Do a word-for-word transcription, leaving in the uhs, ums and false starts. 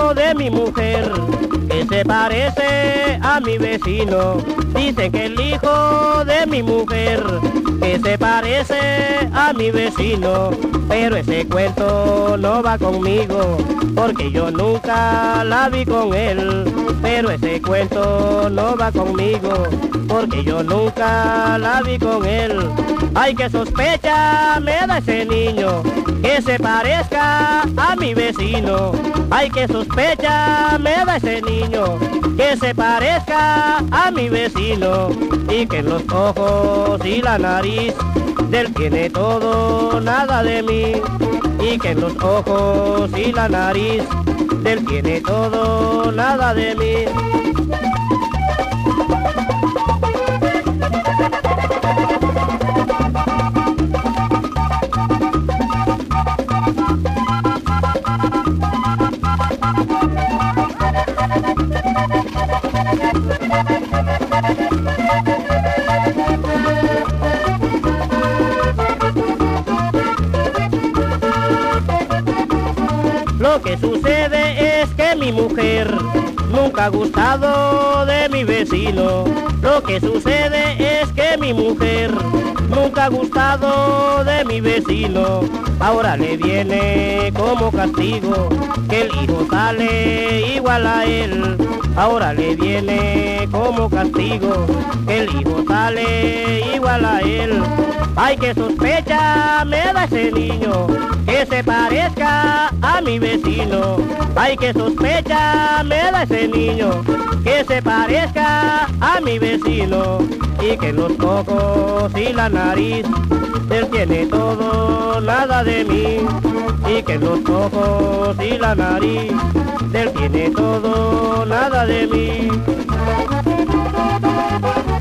hijo de mi mujer, que se parece a mi vecino. Dicen que el hijo de mi mujer, que se parece a mi vecino. Pero ese cuento no va conmigo, porque yo nunca la vi con él. Pero ese cuento no va conmigo, porque yo nunca la vi con él. Ay, que sospecha me da ese niño, que se parezca a mi vecino. Ay, que sospecha me da ese niño, que se parezca a mi vecino. Y que en los ojos y la nariz del tiene todo, nada de mí. Y que en los ojos y la nariz del tiene todo, nada de mí. Lo que sucede es que mi mujer nunca ha gustado de mi vecino. Lo que sucede es que mi mujer nunca ha gustado de mi vecino. Ahora le viene como castigo que el hijo sale igual a él. Ahora le viene como castigo que el hijo sale igual a él. Ay, que sospecha me da ese niño, que se parezca a mi vecino. Ay, que sospecha me da ese niño, que se parezca a mi vecino. Y que en los ojos y la nariz él tiene todo, nada de mí. Y que en los ojos y la nariz él tiene todo, nada de mí.